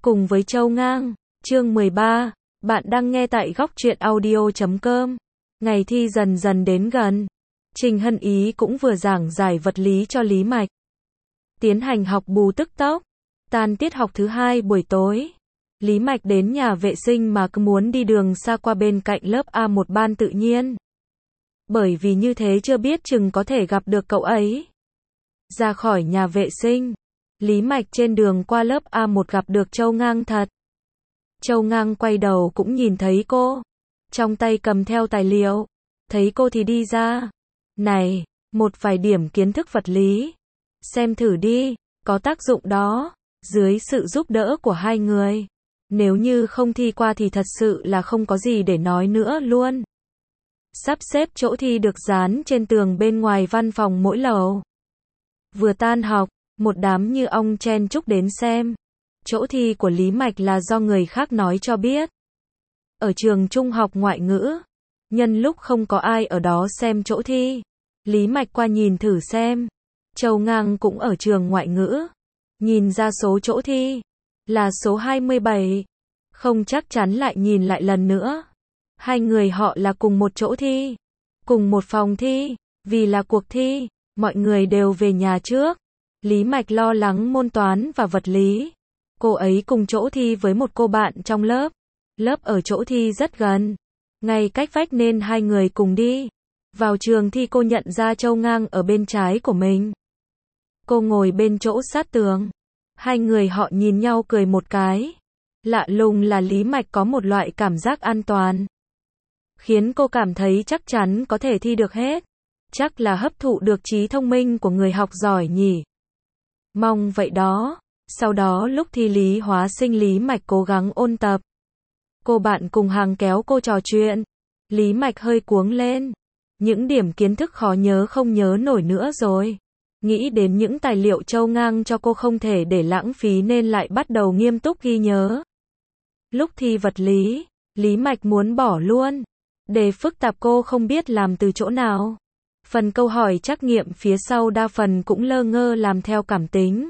cùng với Châu Ngang. Chương 13, bạn đang nghe tại góc truyện audio.com. Ngày thi dần dần đến gần. Trình Hân Ý cũng vừa giảng giải vật lý cho Lý Mạch. Tiến hành học bù tức tốc. Tan tiết học thứ 2 buổi tối. Lý Mạch đến nhà vệ sinh mà cứ muốn đi đường xa qua bên cạnh lớp A1 ban tự nhiên. Bởi vì như thế chưa biết chừng có thể gặp được cậu ấy. Ra khỏi nhà vệ sinh, Lý Mạch trên đường qua lớp A1 gặp được Châu Ngang thật. Châu Ngang quay đầu cũng nhìn thấy cô, trong tay cầm theo tài liệu, thấy cô thì đi ra. Này, một vài điểm kiến thức vật lý, xem thử đi, có tác dụng đó, dưới sự giúp đỡ của hai người. Nếu như không thi qua thì thật sự là không có gì để nói nữa luôn. Sắp xếp chỗ thi được dán trên tường bên ngoài văn phòng mỗi lầu. Vừa tan học, một đám như ong chen chúc đến xem. Chỗ thi của Lý Mạch là do người khác nói cho biết. Ở trường trung học ngoại ngữ, nhân lúc không có ai ở đó xem chỗ thi, Lý Mạch qua nhìn thử xem. Châu Ngang cũng ở trường ngoại ngữ. Nhìn ra số chỗ thi là số 27. Không chắc chắn lại nhìn lại lần nữa. Hai người họ là cùng một chỗ thi, cùng một phòng thi. Vì là cuộc thi, mọi người đều về nhà trước. Lý Mạch lo lắng môn toán và vật lý. Cô ấy cùng chỗ thi với một cô bạn trong lớp. Lớp ở chỗ thi rất gần, ngay cách vách nên hai người cùng đi. Vào trường thi cô nhận ra Châu Ngang ở bên trái của mình. Cô ngồi bên chỗ sát tường. Hai người họ nhìn nhau cười một cái. Lạ lùng là Lý Mạch có một loại cảm giác an toàn, khiến cô cảm thấy chắc chắn có thể thi được hết. Chắc là hấp thụ được trí thông minh của người học giỏi nhỉ. Mong vậy đó. Sau đó lúc thi lý hóa sinh Lý Mạch cố gắng ôn tập. Cô bạn cùng hàng kéo cô trò chuyện. Lý Mạch hơi cuống lên. Những điểm kiến thức khó nhớ không nhớ nổi nữa rồi. Nghĩ đến những tài liệu Châu Ngang cho cô không thể để lãng phí nên lại bắt đầu nghiêm túc ghi nhớ. Lúc thi vật lý, Lý Mạch muốn bỏ luôn. Đề phức tạp cô không biết làm từ chỗ nào. Phần câu hỏi trắc nghiệm phía sau đa phần cũng lơ ngơ làm theo cảm tính.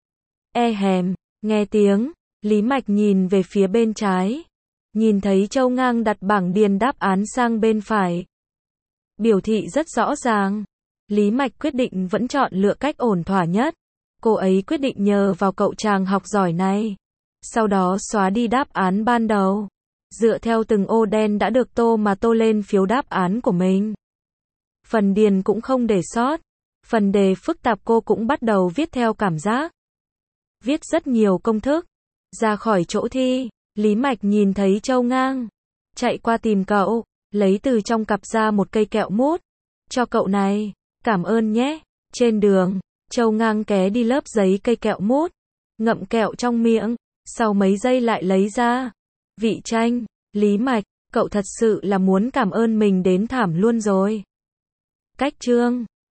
Nghe tiếng, Lý Mạch nhìn về phía bên trái. Nhìn thấy Châu Ngang đặt bảng điền đáp án sang bên phải. Biểu thị rất rõ ràng. Lý Mạch quyết định vẫn chọn lựa cách ổn thỏa nhất. Cô ấy quyết định nhờ vào cậu chàng học giỏi này. Sau đó xóa đi đáp án ban đầu. Dựa theo từng ô đen đã được tô mà tô lên phiếu đáp án của mình. Phần điền cũng không để sót. Phần đề phức tạp cô cũng bắt đầu viết theo cảm giác. Viết rất nhiều công thức. Ra khỏi chỗ thi, Lý Mạch nhìn thấy Châu Ngang. Chạy qua tìm cậu, lấy từ trong cặp ra một cây kẹo mút. Cho cậu này, cảm ơn nhé. Trên đường, Châu Ngang ké đi lớp giấy cây kẹo mút. Ngậm kẹo trong miệng, sau mấy giây lại lấy ra. Vị chanh, Lý Mạch, cậu thật sự là muốn cảm ơn mình đến thảm luôn rồi. Cách chương